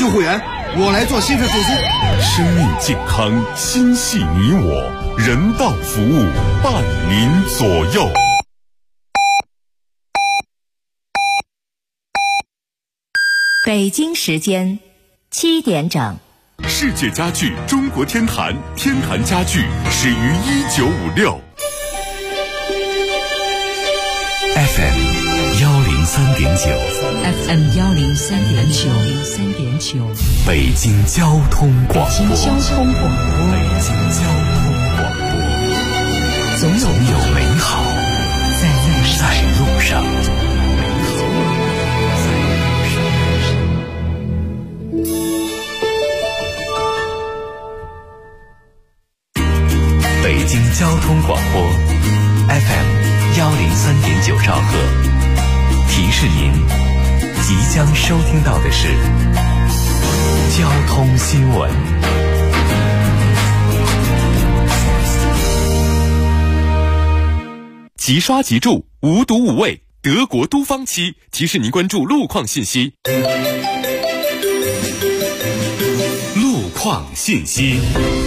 旧会员，我来做心肺复苏。 生命健康，心系你我，人道服务，伴您左右。 北京时间7点整。 世界家具中国天坛，天坛家具始于1956。 FM 103.9，FM 103.9， 北京交通广播，总有美好在路上。北京交通广播 FM 103.9兆赫，提示您即将收听到的是交通新闻。 即刷即住，无毒无味，德国都方漆提示您关注路况信息。路况信息。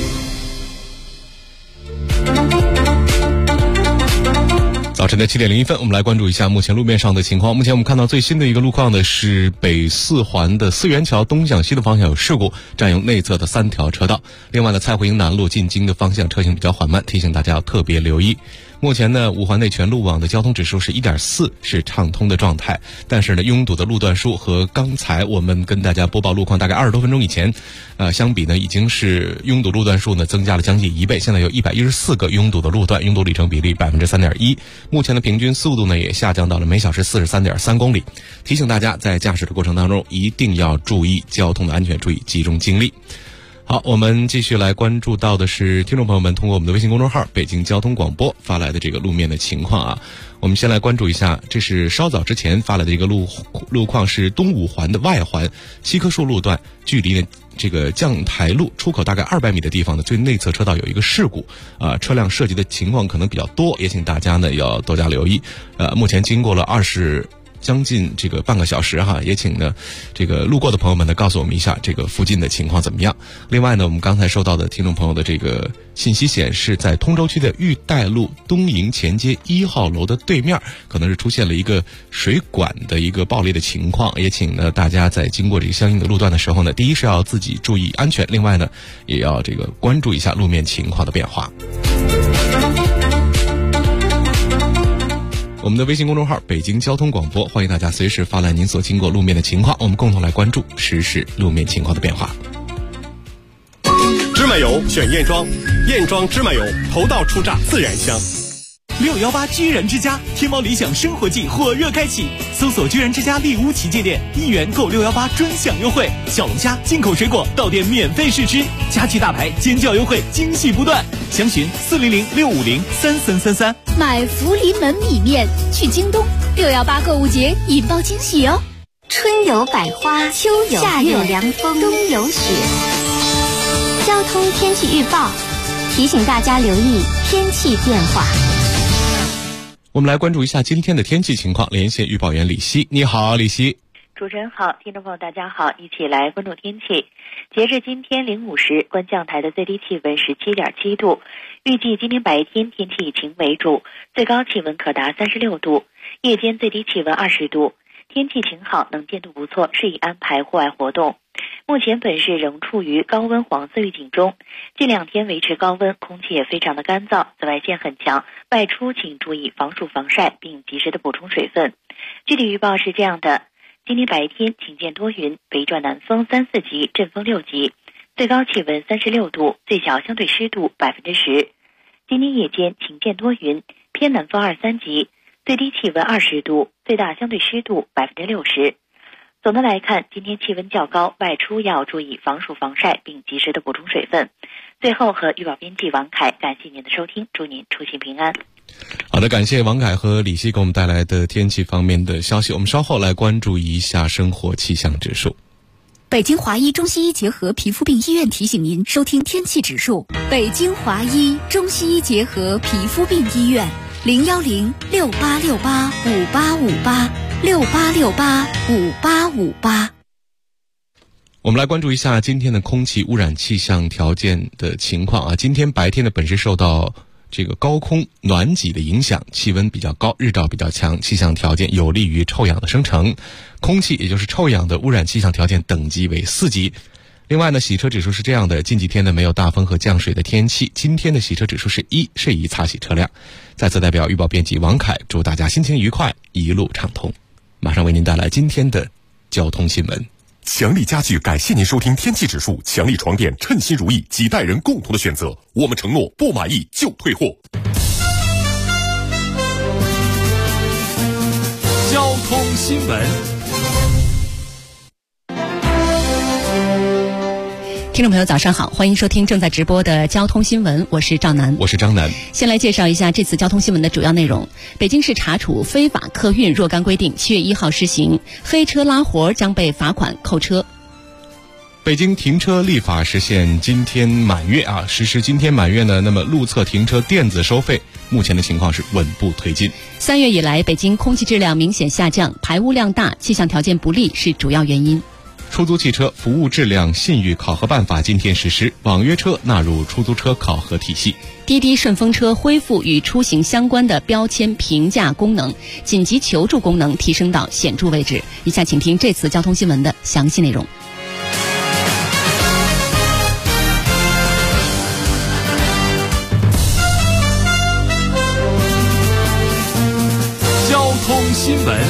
早晨的7点01分，我们来关注一下目前路面上的情况。目前我们看到最新的一个路况呢，是北四环的四元桥东向西的方向有事故，占用内侧的3条车道。另外呢，蔡胡营南路进京的方向车行比较缓慢，提醒大家要特别留意。目前呢，五环内全路网的交通指数是 1.4， 是畅通的状态。但是呢，拥堵的路段数和刚才我们跟大家播报路况大概20多分钟以前，相比呢，已经是拥堵路段数呢增加了将近1倍。现在有114个拥堵的路段，拥堵里程比例 3.1%。目前的平均速度呢也下降到了每小时43.3公里。提醒大家在驾驶的过程当中一定要注意交通的安全，注意集中精力。好，我们继续来关注到的是听众朋友们通过我们的微信公众号北京交通广播发来的这个路面的情况啊。我们先来关注一下，这是稍早之前发来的一个路况，是东五环的外环西棵树路段，距离这个将台路出口大概200米的地方呢，最内侧车道有一个事故，车辆涉及的情况可能比较多，也请大家呢要多加留意。目前经过了将近这个半个小时哈，也请呢这个路过的朋友们呢告诉我们一下这个附近的情况怎么样。另外呢，我们刚才收到的听众朋友的这个信息显示，在通州区的玉带路东营前街1号楼的对面，可能是出现了一个水管的一个爆裂的情况，也请呢大家在经过这个相应的路段的时候呢，第一是要自己注意安全，另外呢也要这个关注一下路面情况的变化。我们的微信公众号北京交通广播，欢迎大家随时发来您所经过路面的情况，我们共同来关注实时路面情况的变化。 芝麻油选燕庄，燕庄芝麻油头道出榨自然香。618居然之家天猫理想生活季火热开启，搜索居然之家丽屋旗舰店，1元购618专享优惠，小龙虾、进口水果到店免费试吃，家具大牌尖叫优惠惊喜不断，详询400-650-3333。 买福临门米面去京东，618购物节引爆惊喜哦！ 春有百花，秋有夏有凉风，冬有雪。交通天气预报提醒大家留意天气变化。 我们来关注一下今天的天气情况，连线预报员李希。你好，李希。 主持人好，听众朋友大家好，一起来关注天气。截至今天05时，观降台的最低气温17.7度，预计今天白天天气以晴为主，最高气温可达36度，夜间最低气温20度，天气晴好，能见度不错，适宜安排户外活动。目前本市仍处于高温黄色预警中，近2天维持高温，空气也非常的干燥，紫外线很强，外出请注意防暑防晒，并及时的补充水分。具体预报是这样的：今天白天晴间多云，北转南风3、4级，阵风6级，最高气温36度，最小相对湿度10%。今天夜间晴间多云，偏南风2、3级，最低气温20度，最大相对湿度60%。总的来看，今天气温较高，外出要注意防暑防晒，并及时的补充水分。最后和预报编辑王凯感谢您的收听，祝您出行平安。 好的，感谢王凯和李希给我们带来的天气方面的消息。我们稍后来关注一下生活气象指数。 北京华医中西医结合皮肤病医院提醒您收听天气指数。北京华医中西医结合皮肤病医院010-6868-5858。6868-5858。 我们来关注一下今天的空气污染气象条件的情况啊。今天白天呢，本是受到这个高空暖挤的影响，气温比较高，日照比较强，气象条件有利于臭氧的生成，空气也就是臭氧的污染气象条件等级为4级。另外呢，洗车指数是这样的，近几天呢没有大风和降水的天气，今天的洗车指数是1，适宜擦洗车辆。再次代表预报编辑王凯，祝大家心情愉快，一路畅通。马上为您带来今天的交通新闻。 强力家具感谢您收听天气指数，强力床垫称心如意，几代人共同的选择，我们承诺不满意就退货。 交通新闻。 听众朋友早上好，欢迎收听正在直播的交通新闻，我是赵楠。 我是张楠。 先来介绍一下这次交通新闻的主要内容。北京市查处非法客运若干规定，7月1号施行，黑车拉活将被罚款扣车。 北京停车立法实现今天满月啊，实施今天满月呢，那么路侧停车电子收费，目前的情况是稳步推进。 3月以来，北京空气质量明显下降，排污量大，气象条件不利是主要原因。 出租汽车服务质量信誉考核办法今天实施，网约车纳入出租车考核体系。 滴滴顺风车恢复与出行相关的标签评价功能，紧急求助功能提升到显著位置。以下请听这次交通新闻的详细内容。 交通新闻。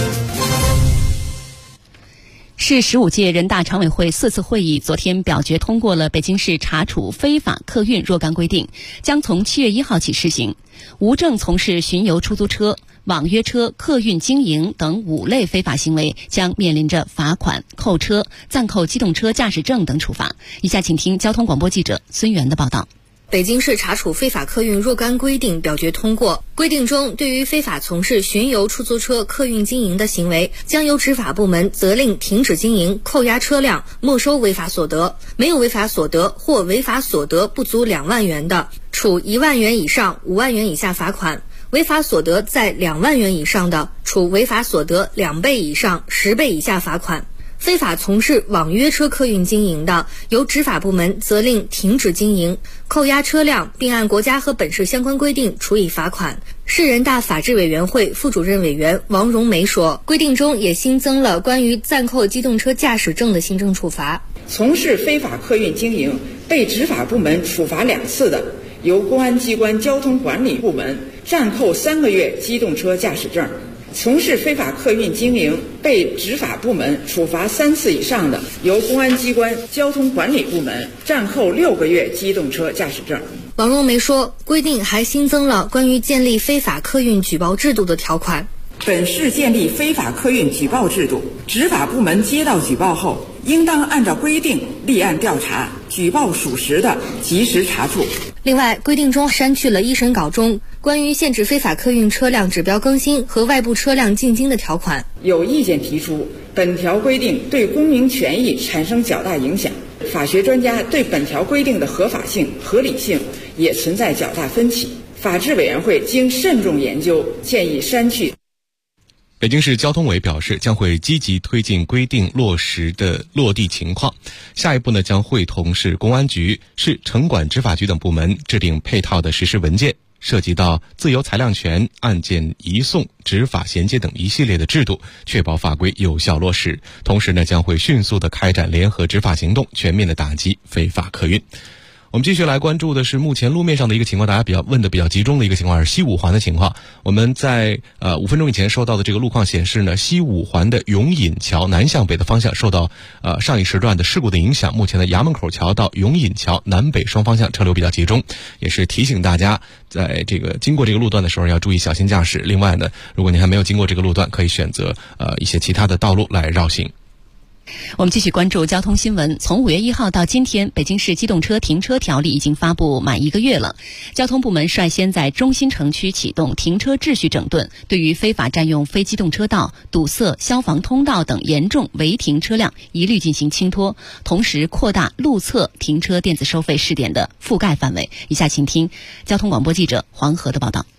市15届人大常委会4次会议昨天表决通过了北京市查处非法客运若干规定，将从7月1号起施行。无证从事巡游出租车、网约车、客运经营等5类非法行为，将面临着罚款、扣车、暂扣机动车驾驶证等处罚。以下请听交通广播记者孙源的报道。 北京市查处非法客运若干规定表决通过，规定中对于非法从事巡游出租车、客运经营的行为，将由执法部门责令停止经营、扣押车辆、没收违法所得，没有违法所得或违法所得不足2万元的，处1万元以上5万元以下罚款；违法所得在2万元以上的，处违法所得2倍以上10倍以下罚款。非法从事网约车客运经营的，由执法部门责令停止经营，扣押车辆，并按国家和本市相关规定处以罚款。市人大法制委员会副主任委员王荣梅说，规定中也新增了关于暂扣机动车驾驶证的行政处罚。 从事非法客运经营被执法部门处罚2次的，由公安机关交通管理部门暂扣3个月机动车驾驶证。从事非法客运经营被执法部门处罚3次以上的，由公安机关交通管理部门暂扣6个月机动车驾驶证。 王荣梅说，规定还新增了关于建立非法客运举报制度的条款。 本市建立非法客运举报制度，执法部门接到举报后，应当按照规定立案调查，举报属实的及时查处。 另外，规定中删去了一审稿中关于限制非法客运车辆指标更新和外部车辆进京的条款。 有意见提出，本条规定对公民权益产生较大影响。法学专家对本条规定的合法性、合理性也存在较大分歧。法制委员会经慎重研究，建议删去。 北京市交通委表示，将会积极推进规定落实的落地情况。下一步呢，将会同市公安局、市城管执法局等部门制定配套的实施文件，涉及到自由裁量权、案件移送、执法衔接等一系列的制度，确保法规有效落实。同时呢，将会迅速的开展联合执法行动，全面的打击非法客运。我们继续来关注的是目前路面上的一个情况，大家问的比较集中的一个情况是西五环的情况。我们在5分钟以前收到的这个路况显示呢，西五环的永引桥南向北的方向受到上一时段的事故的影响，目前的衙门口桥到永引桥南北双方向车流比较集中，也是提醒大家在这个经过这个路段的时候要注意小心驾驶。另外呢，如果您还没有经过这个路段，可以选择一些其他的道路来绕行。 我们继续关注交通新闻。从5月1号到今天，北京市机动车停车条例已经发布满1个月了。交通部门率先在中心城区启动停车秩序整顿，对于非法占用非机动车道、堵塞消防通道等严重违停车辆一律进行清拖，同时扩大路侧停车电子收费试点的覆盖范围。以下请听交通广播记者黄河的报道。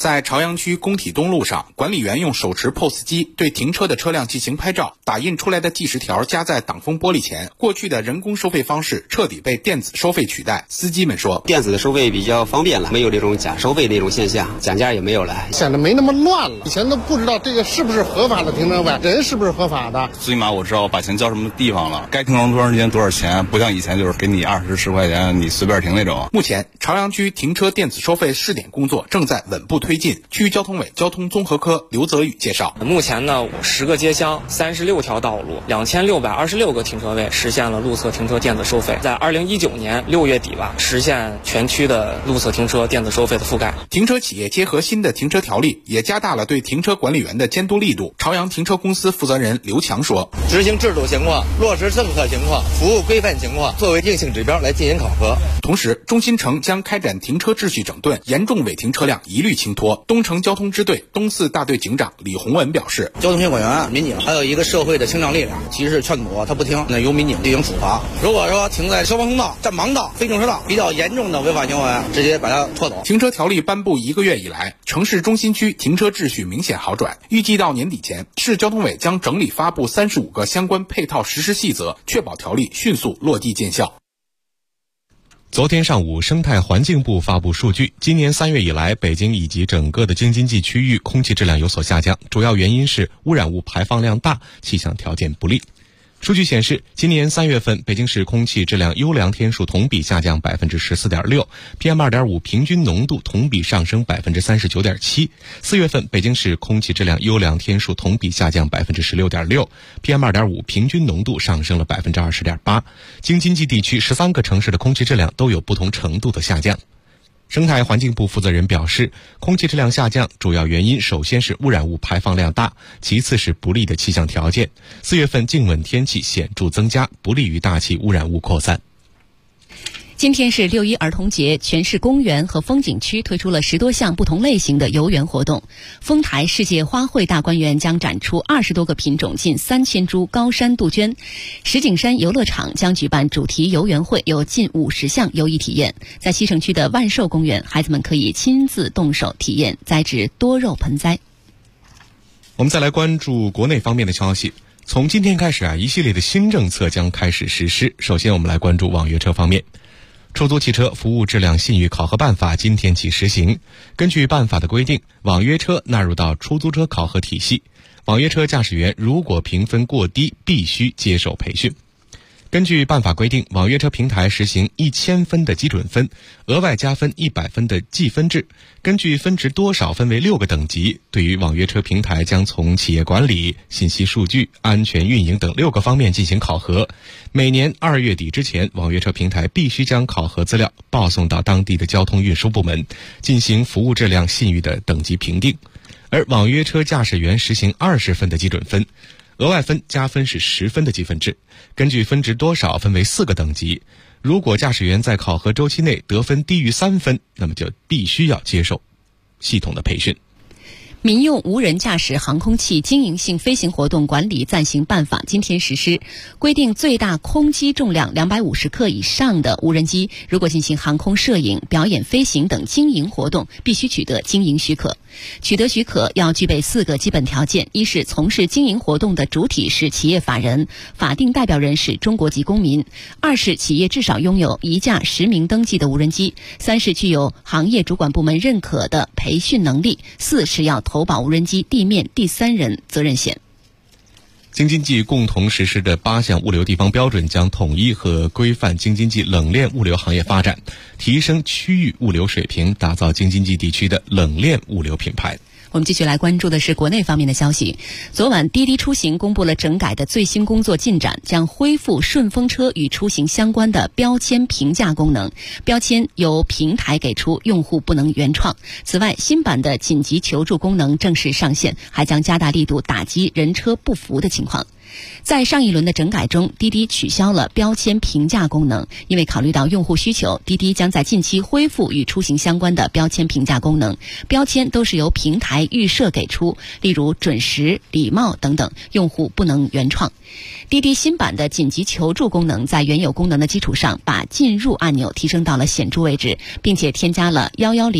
在朝阳区工体东路上，管理员用手持 POS 机对停车的车辆进行拍照，打印出来的计时条夹在挡风玻璃前。过去的人工收费方式彻底被电子收费取代。司机们说， 电子的收费比较方便了，没有这种假收费那种现象，讲价也没有了， 显得没那么乱了。以前都不知道这个是不是合法的停车位，人是不是合法的。 最起码我知道把钱交什么地方了，该停多长时间多少钱，不像以前就是给你20-10块钱你随便停那种。 目前朝阳区停车电子收费试点工作正在稳步推进。区交通委交通综合科刘泽宇介绍， 目前呢10个街乡36条道路2626个停车位实现了路侧停车电子收费，在2019年6月底吧，实现全区的路侧停车电子收费的覆盖。 停车企业结合新的停车条例，也加大了对停车管理员的监督力度。朝阳停车公司负责人刘强说， 执行制度情况、落实政策情况、服务规范情况作为硬性指标来进行考核。 同时，中心城将开展停车秩序整顿，严重违停车辆一律清脱。东城交通支队东四大队警长李洪文表示， 交通监管员、民警还有一个社会的清障力量，及时劝阻他不听，那由民警进行处罚。如果说停在消防通道、占盲道、非正车道比较严重的违法行为，直接把他拖走。 停车条例颁布1个月以来，城市中心区停车秩序明显好转。预计到年底前，市交通委将整理发布35个相关配套实施细则，确保条例迅速落地见效。 昨天上午，生态环境部发布数据，今年3月以来，北京以及整个的京津冀区域空气质量有所下降，主要原因是污染物排放量大，气象条件不利。数据显示，今年3月份，北京市空气质量优良天数同比下降 14.6%， PM2.5 平均浓度同比上升 39.7%。4月份，北京市空气质量优良天数同比下降 16.6%， PM2.5 平均浓度上升了 20.8%。京津冀地区13个城市的空气质量都有不同程度的下降。生态环境部负责人表示，空气质量下降主要原因首先是污染物排放量大，其次是不利的气象条件。4月份静稳天气显著增加，不利于大气污染物扩散。 今天是6·1儿童节，全市公园和风景区推出了10多项不同类型的游园活动。丰台世界花卉大观园将展出20多个品种近3000株高山杜鹃。石景山游乐场将举办主题游园会，有近50项游艺体验。在西城区的万寿公园，孩子们可以亲自动手体验栽植多肉盆栽。 我们再来关注国内方面的消息。从今天开始一系列的新政策将开始实施。首先我们来关注网约车方面。出租汽车服务质量信誉考核办法今天起实行。根据办法的规定，网约车纳入到出租车考核体系，网约车驾驶员如果评分过低，必须接受培训。根据办法规定，网约车平台实行1000分的基准分，额外加分100分的计分制，根据分值多少分为6个等级。对于网约车平台将从企业管理、信息数据、安全运营等6个方面进行考核。每年2月底之前，网约车平台必须将考核资料报送到当地的交通运输部门，进行服务质量信誉的等级评定。而网约车驾驶员实行20分的基准分，额外分加分是10分的计分制，根据分值多少分为4个等级。如果驾驶员在考核周期内得分低于3分，那么就必须要接受系统的培训。 民用无人驾驶航空器经营性飞行活动管理暂行办法今天实施，规定最大空机重量250克以上的无人机，如果进行航空摄影、表演飞行等经营活动，必须取得经营许可。取得许可要具备4个基本条件：一是从事经营活动的主体是企业法人，法定代表人是中国籍公民；二是企业至少拥有1架实名登记的无人机；三是具有行业主管部门认可的培训能力；四是要投保无人机地面第三人责任险。 京津冀共同实施的8项物流地方标准将统一和规范京津冀冷链物流行业发展，提升区域物流水平，打造京津冀地区的冷链物流品牌。 我们继续来关注的是国内方面的消息。昨晚，滴滴出行公布了整改的最新工作进展，将恢复顺风车与出行相关的标签评价功能，标签由平台给出，用户不能原创。此外，新版的紧急求助功能正式上线，还将加大力度打击人车不符的情况。 在上一轮的整改中，滴滴取消了标签评价功能，因为考虑到用户需求，滴滴将在近期恢复与出行相关的标签评价功能。标签都是由平台预设给出，例如准时、礼貌等等，用户不能原创。滴滴新版的紧急求助功能在原有功能的基础上，把进入按钮提升到了显著位置，并且添加了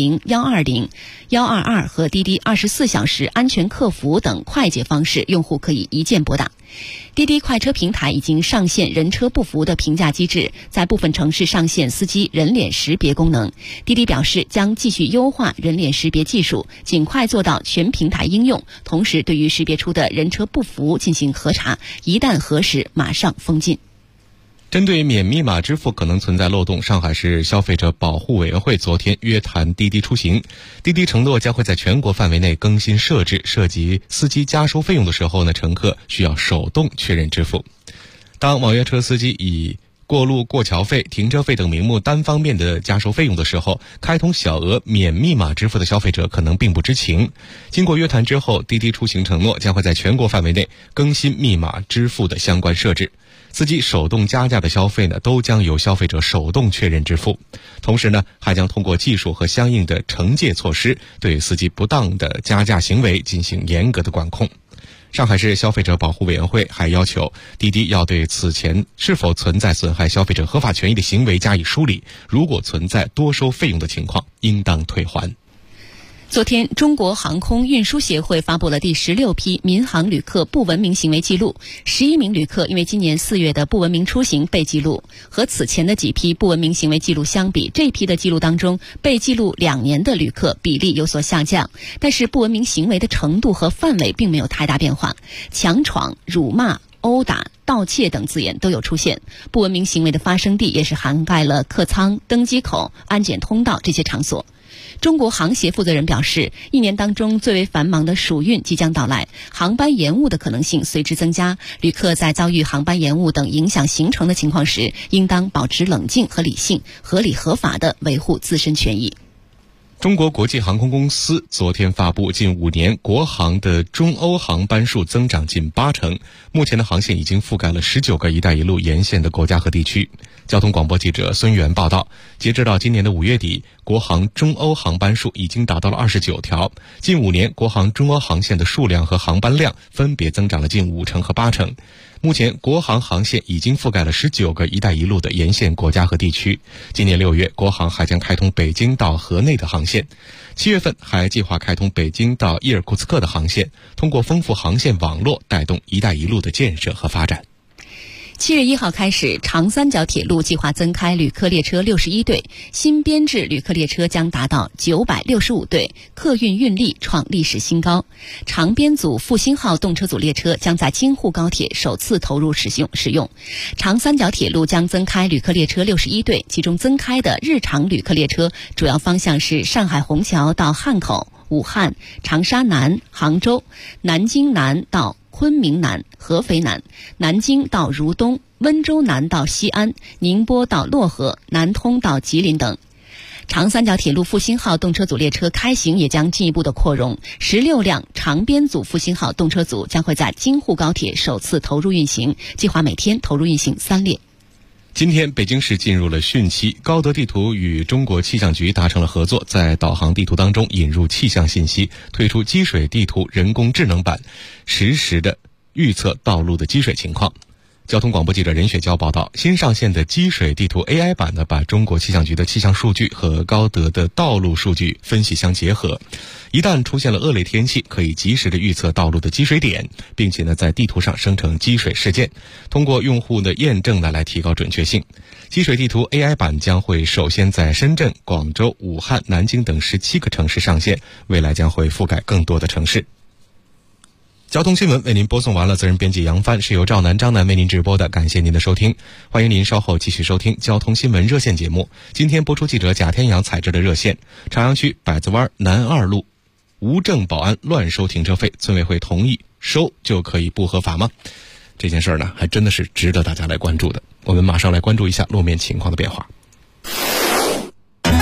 110、120、122和滴滴24小时安全客服等快捷方式，用户可以一键拨打。滴滴快车平台已经上线人车不符的评价机制，在部分城市上线司机人脸识别功能。滴滴表示将继续优化人脸识别技术，尽快做到全平台应用，同时对于识别出的人车不符进行核查，一旦核实马上封禁。 针对免密码支付可能存在漏洞，上海市消费者保护委员会昨天约谈滴滴出行。滴滴承诺将会在全国范围内更新设置，涉及司机加收费用的时候呢，乘客需要手动确认支付。当网约车司机以过路、过桥费、停车费等名目单方面的加收费用的时候，开通小额免密码支付的消费者可能并不知情。经过约谈之后，滴滴出行承诺将会在全国范围内更新密码支付的相关设置。司机手动加价的消费呢，都将由消费者手动确认支付。同时呢，还将通过技术和相应的惩戒措施，对司机不当的加价行为进行严格的管控。上海市消费者保护委员会还要求滴滴要对此前是否存在损害消费者合法权益的行为加以梳理，如果存在多收费用的情况，应当退还。 昨天，中国航空运输协会发布了第16批民航旅客不文明行为记录，11名旅客因为今年4月的不文明出行被记录。和此前的几批不文明行为记录相比，这批的记录当中，被记录2年的旅客比例有所下降，但是不文明行为的程度和范围并没有太大变化，强闯、辱骂、殴打、盗窃等字眼都有出现。不文明行为的发生地也是涵盖了客舱、登机口、安检通道这些场所。中国航协负责人表示，1年当中最为繁忙的暑运即将到来，航班延误的可能性随之增加。旅客在遭遇航班延误等影响行程的情况时，应当保持冷静和理性，合理合法地维护自身权益。 中国国际航空公司昨天发布，近5年国航的中欧航班数增长近80%，目前的航线已经覆盖了19个“一带一路”沿线的国家和地区。交通广播记者孙源报道，截止到今年的5月底，国航中欧航班数已经达到了29条。近5年，国航中欧航线的数量和航班量分别增长了近50%和80%。目前，国航航线已经覆盖了19个“一带一路”的沿线国家和地区。今年6月，国航还将开通北京到河内的航线。7月份还计划开通北京到伊尔库茨克的航线，通过丰富航线网络带动“一带一路”的建设和发展。 7月1号开始，长三角铁路计划增开旅客列车61对，新编制旅客列车将达到965对，客运运力创历史新高。长编组复兴号动车组列车将在京沪高铁首次投入使用。长三角铁路将增开旅客列车61对，其中增开的日常旅客列车主要方向是上海虹桥到汉口、武汉、长沙南、杭州、南京南到昆明南、合肥南、南京到如东、温州南到西安、宁波到漯河、南通到吉林等。长三角铁路复兴号动车组列车开行也将进一步的扩容，16辆长编组复兴号动车组将会在京沪高铁首次投入运行，计划每天投入运行3列。 今天，北京市进入了汛期，高德地图与中国气象局达成了合作，在导航地图当中引入气象信息，推出积水地图人工智能版，实时的预测道路的积水情况。交通广播记者任雪娇报道，新上线的积水地图 AI 版呢，把中国气象局的气象数据和高德的道路数据分析相结合，一旦出现了恶劣天气，可以及时的预测道路的积水点，并且呢在地图上生成积水事件，通过用户的验证呢来提高准确性。积水地图 AI 版将会首先在深圳、广州、武汉、南京等17个城市上线，未来将会覆盖更多的城市。交通新闻为您播送完了，责任编辑杨帆，是由赵南、张楠为您直播的，感谢您的收听，欢迎您稍后继续收听交通新闻热线节目。今天播出记者贾天阳采制的热线：朝阳区百子湾南2路无证保安乱收停车费，村委会同意收就可以不合法吗？这件事呢，还真的是值得大家来关注的。我们马上来关注一下路面情况的变化。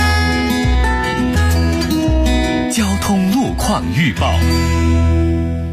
交通路况预报。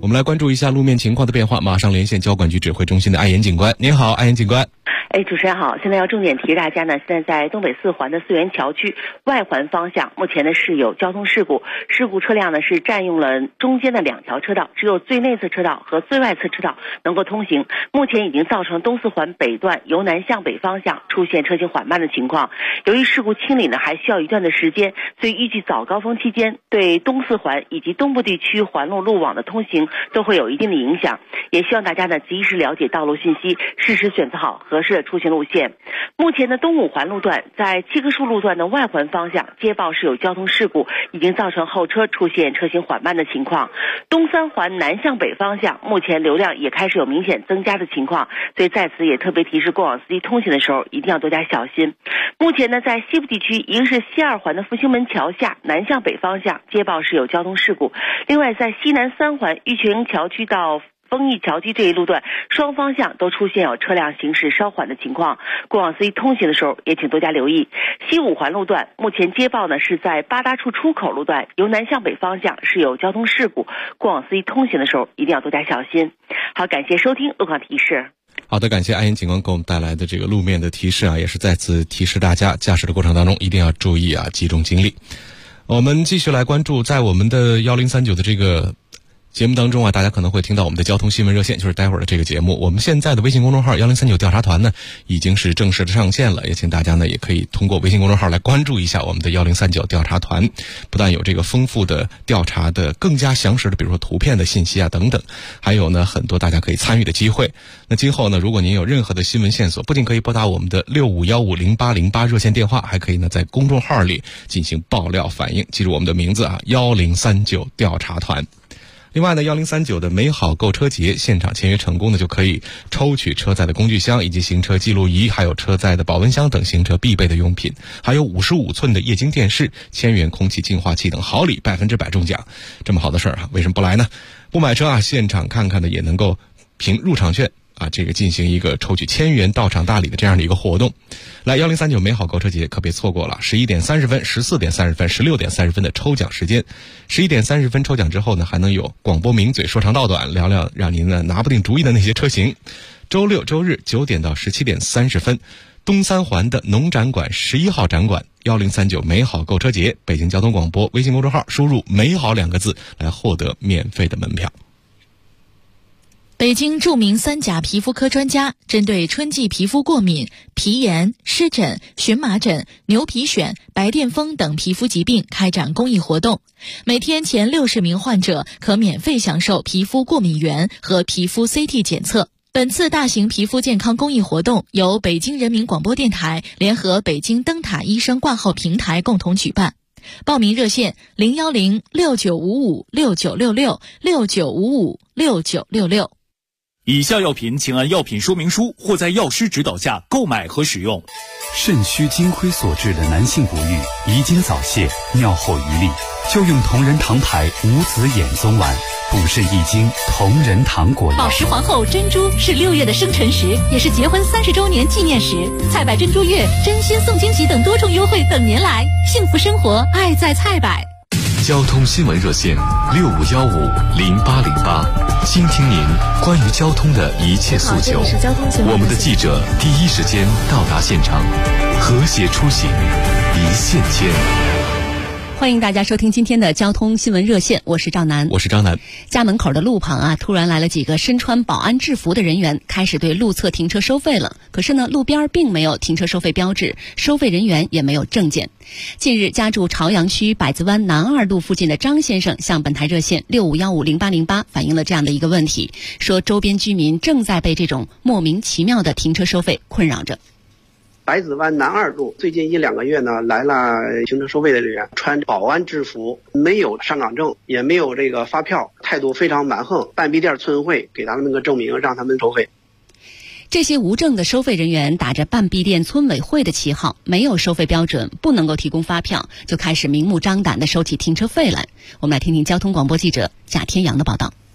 我们来关注一下路面情况的变化，马上连线交管局指挥中心的艾岩警官。您好，艾岩警官。 主持人好，现在要重点提示大家呢，现在在东北四环的四元桥区外环方向，目前呢是有交通事故，车辆呢是占用了中间的2条车道，只有最内侧车道和最外侧车道能够通行。目前已经造成东四环北段由南向北方向出现车行缓慢的情况。由于事故清理呢还需要一段的时间，所以预计早高峰期间对东四环以及东部地区环路路网的通行都会有一定的影响。也希望大家呢及时了解道路信息，适时选择好合适的出行路线。目前的东五环路段在七棵树路段的外环方向接报是有交通事故，已经造成后车出现车行缓慢的情况。东三环南向北方向目前流量也开始有明显增加的情况，所以在此也特别提示过往司机通行的时候一定要多加小心。目前呢，在西部地区一个是西二环的复兴门桥下南向北方向接报是有交通事故，另外在西南三环玉泉桥区到丰益桥基这一路段双方向都出现有车辆行驶稍缓的情况，过往司机通行的时候也请多加留意。西五环路段目前接报呢是在八达处出口路段由南向北方向是有交通事故，过往司机通行的时候一定要多加小心。好，感谢收听路况提示。 好的，感谢艾岩警官给我们带来的这个路面的提示啊，也是再次提示大家驾驶的过程当中一定要注意啊，集中精力。我们继续来关注在我们的1039的这个节目当中啊，大家可能会听到我们的交通新闻热线，就是待会儿的这个节目。我们现在的微信公众号1039调查团呢，已经是正式的上线了，也请大家呢也可以通过微信公众号来关注一下我们的1039调查团。不但有这个丰富的调查的更加详实的，比如说图片的信息啊等等，还有呢很多大家可以参与的机会。那今后呢，如果您有任何的新闻线索，不仅可以拨打我们的65150808热线电话，还可以呢在公众号里进行爆料反映。记住我们的名字啊，1039调查团。另外呢，1039的美好购车节现场签约成功的就可以抽取车载的工具箱以及行车记录仪，还有车载的保温箱等行车必备的用品，还有55寸的液晶电视、1000元空气净化器等好礼，100%中奖。这么好的事儿啊，为什么不来呢？不买车啊，现场看看的也能够凭入场券啊，这个进行一个抽取1000元到场大礼的这样的一个活动。来1039美好购车节可别错过了，11点30分、14点30分、16点30分的抽奖时间。11点30分抽奖之后呢，还能有广播名嘴说长道短，聊聊让您呢拿不定主意的那些车型。周六周日9点到17点30分，东三环的农展馆11号展馆1039美好购车节，北京交通广播微信公众号输入美好2个字来获得免费的门票。 北京著名3甲皮肤科专家针对春季皮肤过敏、皮炎、湿疹、荨麻疹、牛皮癣、白癜风等皮肤疾病开展公益活动，每天前60名患者可免费享受皮肤过敏原和皮肤 CT 检测。本次大型皮肤健康公益活动由北京人民广播电台联合北京灯塔医生挂号平台共同举办。报名热线010-6955-6966 以下药品请按药品说明书或在药师指导下购买和使用。 肾虚金亏所致的男性不育、遗精早泄、尿后余力，就用同仁堂牌无子衍宗丸，补肾益精，同仁堂果药。 宝石皇后珍珠是6月的生辰时，也是结婚30周年纪念时。菜百珍珠月、真心送惊喜等多重优惠等您来，幸福生活，爱在菜百。 交通新闻热线65150808，倾听您关于交通的一切诉求。我们的记者第一时间到达现场，和谐出行，一线牵。 欢迎大家收听今天的交通新闻热线，我是赵楠。 我是张楠。 家门口的路旁啊，突然来了几个身穿保安制服的人员，开始对路侧停车收费了。可是呢，路边并没有停车收费标志，收费人员也没有证件。近日，家住朝阳区百子湾南2路附近的张先生向本台热线65150808反映了这样的一个问题，说周边居民正在被这种莫名其妙的停车收费困扰着。 百子湾南2路最近1-2个月呢，来了停车收费的人员，穿保安制服，没有上岗证，也没有这个发票，态度非常蛮横。办闭店村会给他们个证明，让他们收费。 这些无证的收费人员打着办闭店村委会的旗号，没有收费标准，不能够提供发票，就开始明目张胆地收起停车费来。我们来听听交通广播记者贾天阳的报道。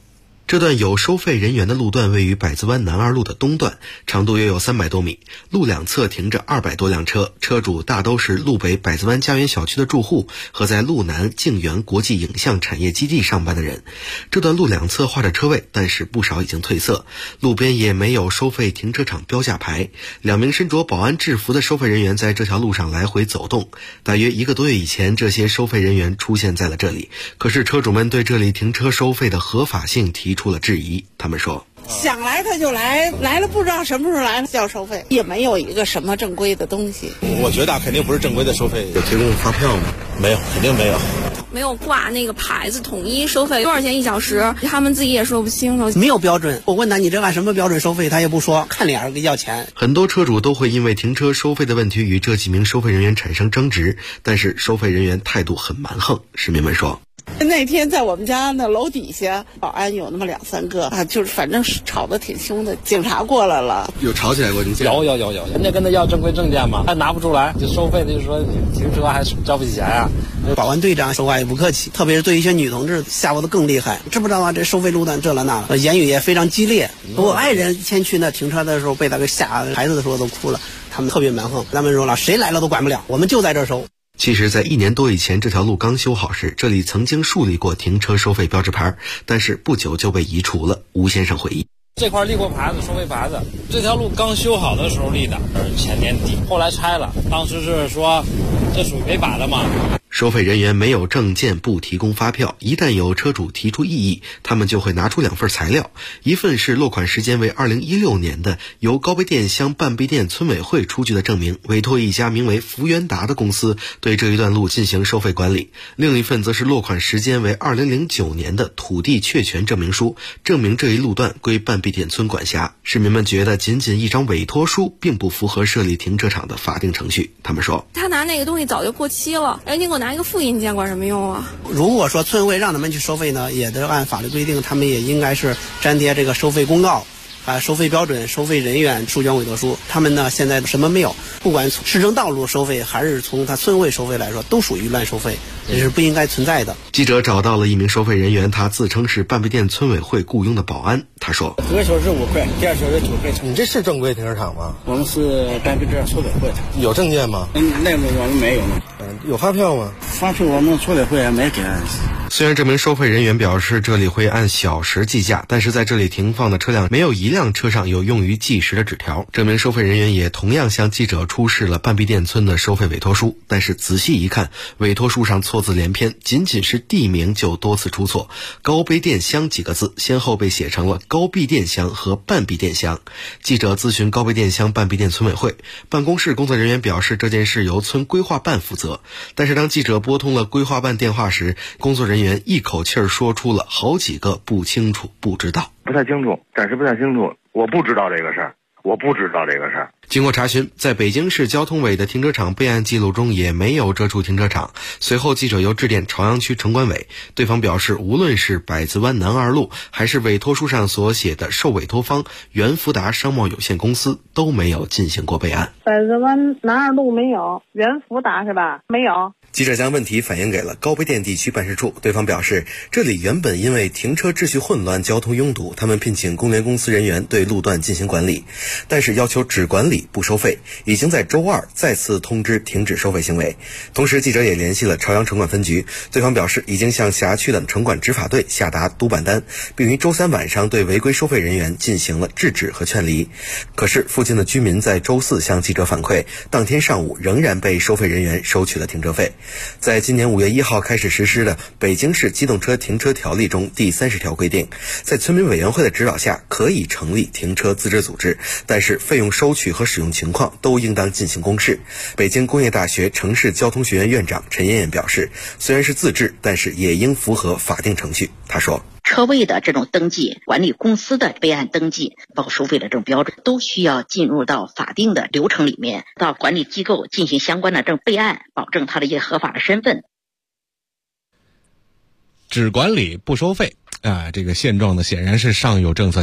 这段有收费人员的路段位于百子湾南二路的东段，长度约有300多米，路两侧停着200多辆车，车主大都是路北百子湾家园小区的住户和在路南静园国际影像产业基地上班的人。这段路两侧画着车位，但是不少已经褪色，路边也没有收费停车场标价牌。2名身着保安制服的收费人员在这条路上来回走动。大约1个多月以前，这些收费人员出现在了这里，可是车主们对这里停车收费的合法性提出了质疑。他们说， 想来他就来，来了不知道什么时候来要收费，也没有一个什么正规的东西。 我觉得肯定不是正规的收费。有提供发票吗？没有，肯定没有。 没有挂那个牌子，统一收费多少钱1小时，他们自己也说不清楚。 没有标准，我问他你这按什么标准收费，他也不说，看脸要钱。 很多车主都会因为停车收费的问题与这几名收费人员产生争执，但是收费人员态度很蛮横。市民们说， 那天在我们家那楼底下，保安有那么2、3个啊，就是反正是吵得挺凶的。警察过来了， 有吵起来过？ 有，人家跟他要正规证件嘛，他拿不出来，就收费的就说停车还交不起钱啊。 保安队长说话也不客气，特别是对一些女同志吓唬得更厉害，知不知道啊？这收费路段这了那了，言语也非常激烈。我爱人先去那停车的时候被他给吓，孩子的时候都哭了，他们特别蛮横。他们说了，谁来了都管不了，我们就在这儿收。 其实在1年多以前，这条路刚修好时，这里曾经树立过停车收费标志牌，但是不久就被移除了。吴先生回忆， 这块立过牌子，收费牌子，这条路刚修好的时候立的，前年底，后来拆了，当时是说这属于违法的嘛。 收费人员没有证件，不提供发票，一旦有车主提出异议，他们就会拿出2份材料，一份是落款时间为2016年的由高碑店乡半壁店村委会出具的证明，委托一家名为福源达的公司对这一段路进行收费管理；另一份则是落款时间为2009年的土地确权证明书，证明这一路段归半壁店村管辖。市民们觉得仅仅一张委托书并不符合设立停车场的法定程序。他们说， 他拿那个东西早就过期了，人家给我拿一个复印件管什么用啊？ 如果说村委让他们去收费呢，也得按法律规定，他们也应该是粘贴这个收费公告收费标准、收费人员书卷委托书。他们呢现在什么没有，不管从市政道路收费还是从他村委收费来说，都属于乱收费，这是不应该存在的。 记者找到了一名收费人员，他自称是半壁店村委会雇佣的保安。他说 1个小时5块，第2小时9块。 你这是正规停车场吗？ 我们是半壁店村委会的。 有证件吗？ 那个我们没有呢。 有发票吗？ 发票我们村委会还没给。 虽然这名收费人员表示这里会按小时计价，但是在这里停放的车辆没有一辆车上有用于计时的纸条。这名收费人员也同样向记者出示了半壁店村的收费委托书，但是仔细一看，委托书上错字连篇，仅仅是地名就多次出错，高碑店乡几个字先后被写成了高壁店乡和半壁店乡。记者咨询高碑店乡半壁店村委会办公室工作人员表示，这件事由村规划办负责，但是当记者拨通了规划办电话时，工作人员一口气说出了好几个不清楚、不知道。 不太清楚，暂时不太清楚，我不知道这个事儿。经过查询，在北京市交通委的停车场备案记录中也没有这处停车场。随后记者又致电朝阳区城管委，对方表示无论是百子湾南2路还是委托书上所写的受委托方原福达商贸有限公司都没有进行过备案。 百子湾南2路没有，原福达是吧？没有。 记者将问题反映给了高碑店地区办事处，对方表示这里原本因为停车秩序混乱、交通拥堵，他们聘请公联公司人员对路段进行管理，但是要求只管理不收费，已经在周2再次通知停止收费行为。同时记者也联系了朝阳城管分局，对方表示已经向辖区的城管执法队下达督办单，并于周3晚上对违规收费人员进行了制止和劝离。可是附近的居民在周4向记者反馈，当天上午仍然被收费人员收取了停车费。在今年5月1号开始实施的北京市机动车停车条例中第30条规定，在村民委员会的指导下可以成立停车自治组织，但是费用收取和使用情况都应当进行公示。北京工业大学城市交通学院院长陈妍妍表示，虽然是自治，但是也应符合法定程序。他说， 车位的这种登记、管理公司的备案登记，包括收费的这种标准，都需要进入到法定的流程里面，到管理机构进行相关的这种备案，保证他的一个合法的身份。 只管理不收费这个现状呢，显然是上有政策